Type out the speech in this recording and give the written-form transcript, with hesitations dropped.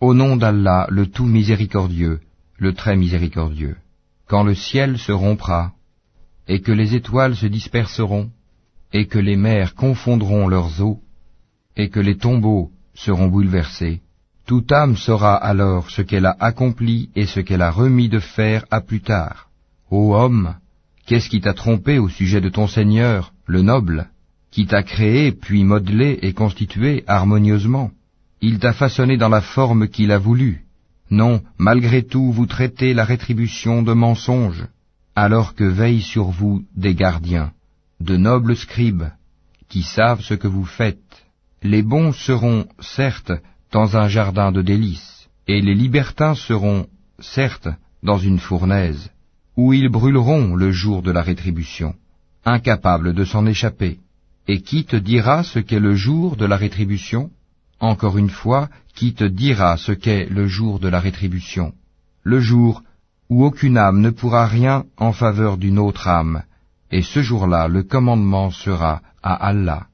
Au nom d'Allah, le tout miséricordieux, le très miséricordieux. Quand le ciel se rompra, et que les étoiles se disperseront, et que les mers confondront leurs eaux, et que les tombeaux seront bouleversés, toute âme saura alors ce qu'elle a accompli et ce qu'elle a remis de faire à plus tard. Ô homme, qu'est-ce qui t'a trompé au sujet de ton Seigneur, le noble, qui t'a créé, puis modelé et constitué harmonieusement? Il t'a façonné dans la forme qu'il a voulu. Non, malgré tout, vous traitez la rétribution de mensonge, alors que veillent sur vous des gardiens, de nobles scribes, qui savent ce que vous faites. Les bons seront, certes, dans un jardin de délices, et les libertins seront, certes, dans une fournaise, où ils brûleront le jour de la rétribution, incapables de s'en échapper. Et qui te dira ce qu'est le jour de la rétribution? Encore une fois, qui te dira ce qu'est le jour de la rétribution? Le jour où aucune âme ne pourra rien en faveur d'une autre âme, et ce jour-là le commandement sera à Allah.